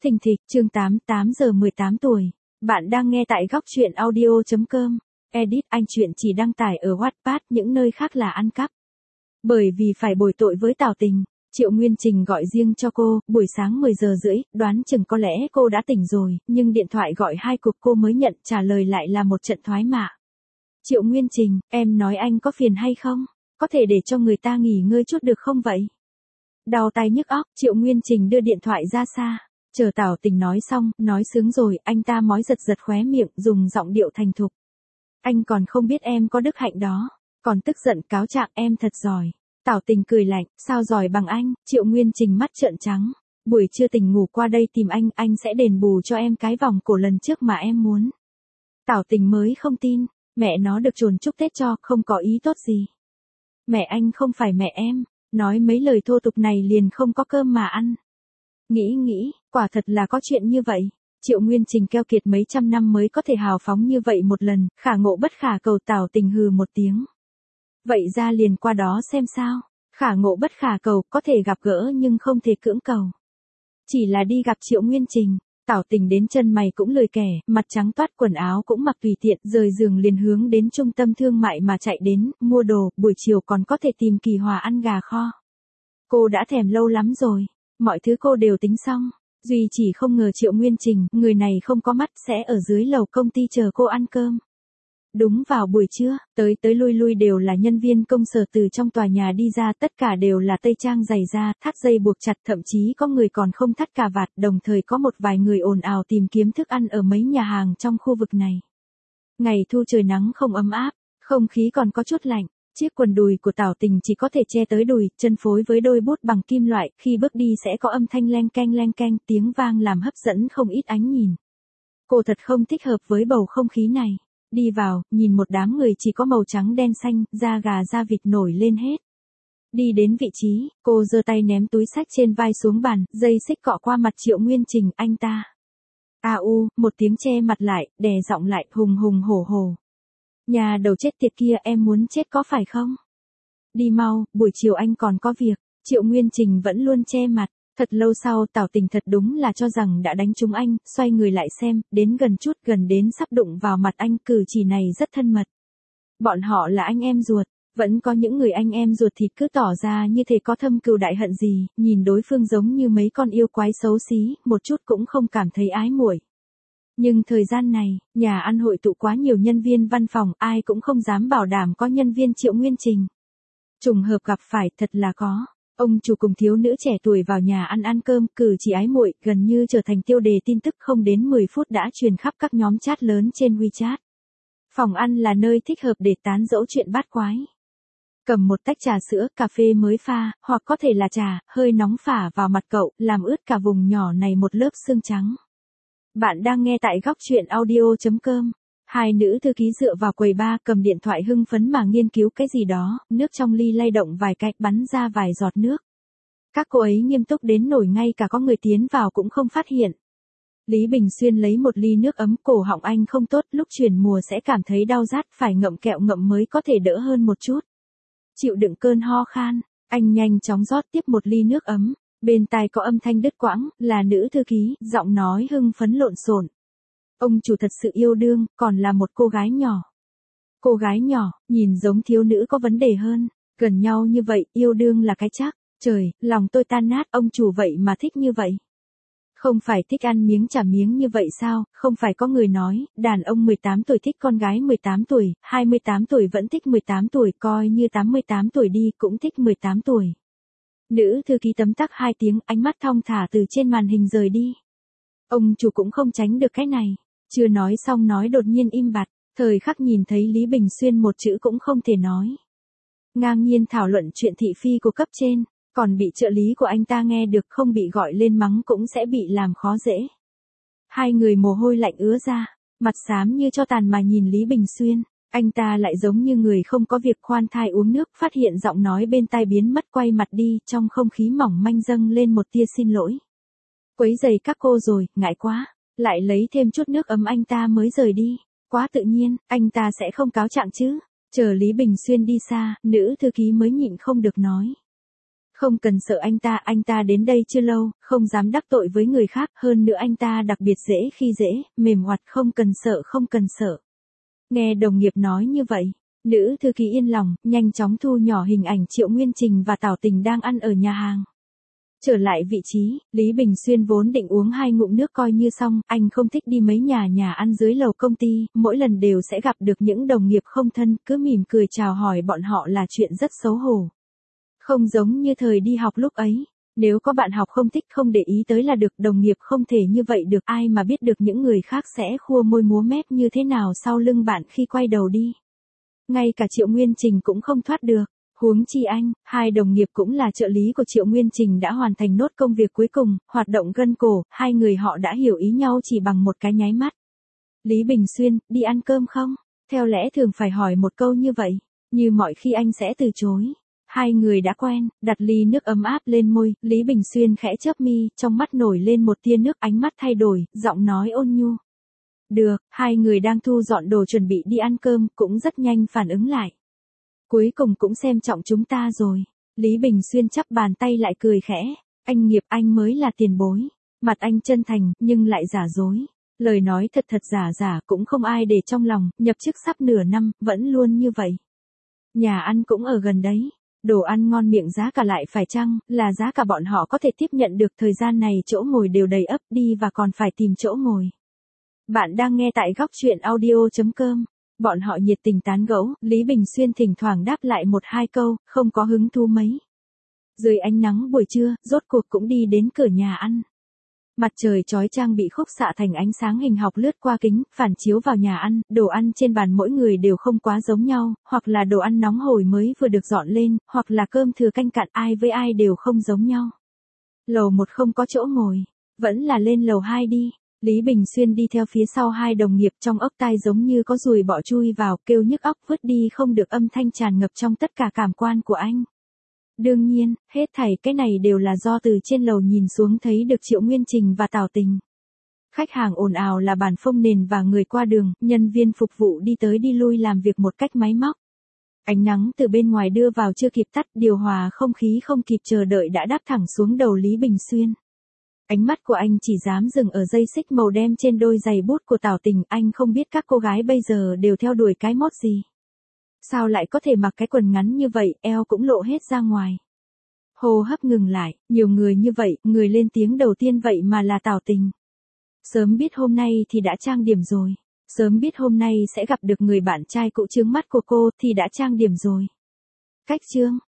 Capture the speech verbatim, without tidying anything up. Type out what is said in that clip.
Thình thịch, chương tám, tám giờ mười tám tuổi. Bạn đang nghe tại góc truyện audio chấm com. Edit, anh truyện chỉ đăng tải ở Wattpad, những nơi khác là ăn cắp. Bởi vì phải bồi tội với Tào Tình, Triệu Nguyên Trình gọi riêng cho cô, buổi sáng mười giờ rưỡi, đoán chừng có lẽ cô đã tỉnh rồi, nhưng điện thoại gọi hai cuộc cô mới nhận, trả lời lại là một trận thoái mạ. Triệu Nguyên Trình, em nói anh có phiền hay không? Có thể để cho người ta nghỉ ngơi chút được không vậy? Đau tai nhức óc, Triệu Nguyên Trình đưa điện thoại ra xa. Chờ Tào Tình nói xong, nói sướng rồi, anh ta mói giật giật khóe miệng, dùng giọng điệu thành thục. Anh còn không biết em có đức hạnh đó, còn tức giận cáo trạng em thật giỏi. Tào Tình cười lạnh, sao giỏi bằng anh? Triệu Nguyên Trình mắt trợn trắng. Buổi trưa tỉnh ngủ qua đây tìm anh, anh sẽ đền bù cho em cái vòng cổ lần trước mà em muốn. Tào Tình mới không tin, mẹ nó được chồn chúc Tết cho, không có ý tốt gì. Mẹ anh không phải mẹ em, nói mấy lời thô tục này liền không có cơm mà ăn. Nghĩ nghĩ, quả thật là có chuyện như vậy. Triệu Nguyên Trình keo kiệt mấy trăm năm mới có thể hào phóng như vậy một lần, khả ngộ bất khả cầu. Tào Tình hừ một tiếng. Vậy ra liền qua đó xem sao. Khả ngộ bất khả cầu, có thể gặp gỡ nhưng không thể cưỡng cầu. Chỉ là đi gặp Triệu Nguyên Trình, Tào Tình đến chân mày cũng lười kẻ, mặt trắng toát, quần áo cũng mặc tùy tiện, rời giường liền hướng đến trung tâm thương mại mà chạy đến, mua đồ, buổi chiều còn có thể tìm Kỳ Hòa ăn gà kho. Cô đã thèm lâu lắm rồi. Mọi thứ cô đều tính xong, duy chỉ không ngờ Triệu Nguyên Trình, người này không có mắt, sẽ ở dưới lầu công ty chờ cô ăn cơm. Đúng vào buổi trưa, tới tới lui lui đều là nhân viên công sở từ trong tòa nhà đi ra, tất cả đều là tây trang giày da, thắt dây buộc chặt, thậm chí có người còn không thắt cà vạt, đồng thời có một vài người ồn ào tìm kiếm thức ăn ở mấy nhà hàng trong khu vực này. Ngày thu trời nắng không ấm áp, không khí còn có chút lạnh. Chiếc quần đùi của Tào Tình chỉ có thể che tới đùi, chân phối với đôi bút bằng kim loại, khi bước đi sẽ có âm thanh leng keng leng keng, tiếng vang làm hấp dẫn không ít ánh nhìn. Cô thật không thích hợp với bầu không khí này. Đi vào, nhìn một đám người chỉ có màu trắng đen xanh, da gà da vịt nổi lên hết. Đi đến vị trí, cô giơ tay ném túi xách trên vai xuống bàn, dây xích cọ qua mặt Triệu Nguyên Trình, anh ta. A u, một tiếng che mặt lại, đè giọng lại, hùng hùng hổ hổ. Nhà đầu chết tiệt kia, em muốn chết có phải không? Đi mau, buổi chiều anh còn có việc. Triệu Nguyên Trình vẫn luôn che mặt. Thật lâu sau Tào Tình thật đúng là cho rằng đã đánh trúng anh, xoay người lại xem, đến gần chút, gần đến sắp đụng vào mặt anh, cử chỉ này rất thân mật. Bọn họ là anh em ruột, vẫn có những người anh em ruột thì cứ tỏ ra như thể có thâm cừu đại hận gì, nhìn đối phương giống như mấy con yêu quái xấu xí, một chút cũng không cảm thấy ái muội. Nhưng thời gian này, nhà ăn hội tụ quá nhiều nhân viên văn phòng, ai cũng không dám bảo đảm có nhân viên Triệu Nguyên Trình. Trùng hợp gặp phải, thật là có. Ông chủ cùng thiếu nữ trẻ tuổi vào nhà ăn ăn cơm, cử chỉ ái muội, gần như trở thành tiêu đề tin tức, không đến mười phút đã truyền khắp các nhóm chat lớn trên WeChat. Phòng ăn là nơi thích hợp để tán dẫu chuyện bát quái. Cầm một tách trà sữa, cà phê mới pha, hoặc có thể là trà, hơi nóng phả vào mặt cậu, làm ướt cả vùng nhỏ này một lớp xương trắng. Bạn đang nghe tại góc truyện audio chấm com. Hai nữ thư ký dựa vào quầy bar, cầm điện thoại hưng phấn mà nghiên cứu cái gì đó, nước trong ly lay động vài cái, bắn ra vài giọt nước. Các cô ấy nghiêm túc đến nổi ngay cả có người tiến vào cũng không phát hiện. Lý Bình Xuyên lấy một ly nước ấm, cổ họng anh không tốt, lúc chuyển mùa sẽ cảm thấy đau rát, phải ngậm kẹo ngậm mới có thể đỡ hơn một chút. Chịu đựng cơn ho khan, anh nhanh chóng rót tiếp một ly nước ấm. Bên tai có âm thanh đứt quãng, là nữ thư ký, giọng nói hưng phấn lộn xộn. Ông chủ thật sự yêu đương, còn là một cô gái nhỏ. Cô gái nhỏ, nhìn giống thiếu nữ có vấn đề hơn, gần nhau như vậy, yêu đương là cái chắc. Trời, lòng tôi tan nát, ông chủ vậy mà thích như vậy. Không phải thích ăn miếng trả miếng như vậy sao, không phải có người nói, đàn ông mười tám tuổi thích con gái mười tám tuổi, hai mươi tám tuổi vẫn thích mười tám tuổi, coi như tám mươi tám tuổi đi cũng thích mười tám tuổi. Nữ thư ký tấm tắc hai tiếng, ánh mắt thong thả từ trên màn hình rời đi. Ông chủ cũng không tránh được cái này. Chưa nói xong nói đột nhiên im bặt, thời khắc nhìn thấy Lý Bình Xuyên một chữ cũng không thể nói. Ngang nhiên thảo luận chuyện thị phi của cấp trên, còn bị trợ lý của anh ta nghe được, không bị gọi lên mắng cũng sẽ bị làm khó dễ. Hai người mồ hôi lạnh ứa ra, mặt xám như cho tàn mà nhìn Lý Bình Xuyên. Anh ta lại giống như người không có việc, khoan thai uống nước, phát hiện giọng nói bên tai biến mất, quay mặt đi, trong không khí mỏng manh dâng lên một tia xin lỗi. Quấy giày các cô rồi, ngại quá. Lại lấy thêm chút nước ấm, anh ta mới rời đi. Quá tự nhiên, anh ta sẽ không cáo trạng chứ. Chờ Lý Bình Xuyên đi xa, nữ thư ký mới nhịn không được nói. Không cần sợ anh ta, anh ta đến đây chưa lâu, không dám đắc tội với người khác, hơn nữa anh ta đặc biệt dễ khi dễ, mềm hoạt, không cần sợ, không cần sợ. Nghe đồng nghiệp nói như vậy, nữ thư ký yên lòng, nhanh chóng thu nhỏ hình ảnh Triệu Nguyên Trình và Tào Tình đang ăn ở nhà hàng. Trở lại vị trí, Lý Bình Xuyên vốn định uống hai ngụm nước coi như xong, anh không thích đi mấy nhà nhà ăn dưới lầu công ty, mỗi lần đều sẽ gặp được những đồng nghiệp không thân, cứ mỉm cười chào hỏi bọn họ là chuyện rất xấu hổ. Không giống như thời đi học lúc ấy, nếu có bạn học không thích không để ý tới là được, đồng nghiệp không thể như vậy được, ai mà biết được những người khác sẽ khua môi múa mép như thế nào sau lưng bạn khi quay đầu đi. Ngay cả Triệu Nguyên Trình cũng không thoát được. Huống chi anh, hai đồng nghiệp cũng là trợ lý của Triệu Nguyên Trình đã hoàn thành nốt công việc cuối cùng, hoạt động gân cổ, hai người họ đã hiểu ý nhau chỉ bằng một cái nháy mắt. Lý Bình Xuyên, đi ăn cơm không? Theo lẽ thường phải hỏi một câu như vậy, như mọi khi anh sẽ từ chối. Hai người đã quen, đặt ly nước ấm áp lên môi, Lý Bình Xuyên khẽ chớp mi, trong mắt nổi lên một tia nước, ánh mắt thay đổi, giọng nói ôn nhu. Được, hai người đang thu dọn đồ chuẩn bị đi ăn cơm, cũng rất nhanh phản ứng lại. Cuối cùng cũng xem trọng chúng ta rồi. Lý Bình Xuyên chắp bàn tay lại cười khẽ. Anh Nghiệp, anh mới là tiền bối. Mặt anh chân thành, nhưng lại giả dối. Lời nói thật thật giả giả cũng không ai để trong lòng, nhập chức sắp nửa năm, vẫn luôn như vậy. Nhà ăn cũng ở gần đấy. Đồ ăn ngon miệng, giá cả lại phải chăng, là giá cả bọn họ có thể tiếp nhận được, thời gian này chỗ ngồi đều đầy ắp, đi và còn phải tìm chỗ ngồi. Bạn đang nghe tại góc truyện audio chấm com. Bọn họ nhiệt tình tán gẫu, Lý Bình Xuyên thỉnh thoảng đáp lại một hai câu, không có hứng thú mấy. Dưới ánh nắng buổi trưa, rốt cuộc cũng đi đến cửa nhà ăn. Mặt trời chói chang bị khúc xạ thành ánh sáng hình học lướt qua kính, phản chiếu vào nhà ăn, đồ ăn trên bàn mỗi người đều không quá giống nhau, hoặc là đồ ăn nóng hổi mới vừa được dọn lên, hoặc là cơm thừa canh cạn, ai với ai đều không giống nhau. Lầu một không có chỗ ngồi, vẫn là lên lầu hai đi. Lý Bình Xuyên đi theo phía sau hai đồng nghiệp, trong ốc tai giống như có ruồi bọ chui vào, kêu nhức óc vứt đi không được, âm thanh tràn ngập trong tất cả cảm quan của anh. Đương nhiên, hết thảy cái này đều là do từ trên lầu nhìn xuống thấy được Triệu Nguyên Trình và Tào Tình. Khách hàng ồn ào là bàn phông nền và người qua đường, nhân viên phục vụ đi tới đi lui làm việc một cách máy móc. Ánh nắng từ bên ngoài đưa vào chưa kịp tắt, điều hòa không khí không kịp chờ đợi đã đáp thẳng xuống đầu Lý Bình Xuyên. Ánh mắt của anh chỉ dám dừng ở dây xích màu đen trên đôi giày bút của Tào Tình, anh không biết các cô gái bây giờ đều theo đuổi cái mốt gì. Sao lại có thể mặc cái quần ngắn như vậy, eo cũng lộ hết ra ngoài. Hô hấp ngừng lại, nhiều người như vậy, người lên tiếng đầu tiên vậy mà là Tào Tình. Sớm biết hôm nay thì đã trang điểm rồi. Sớm biết hôm nay sẽ gặp được người bạn trai cũ chướng mắt của cô thì đã trang điểm rồi. Cách chương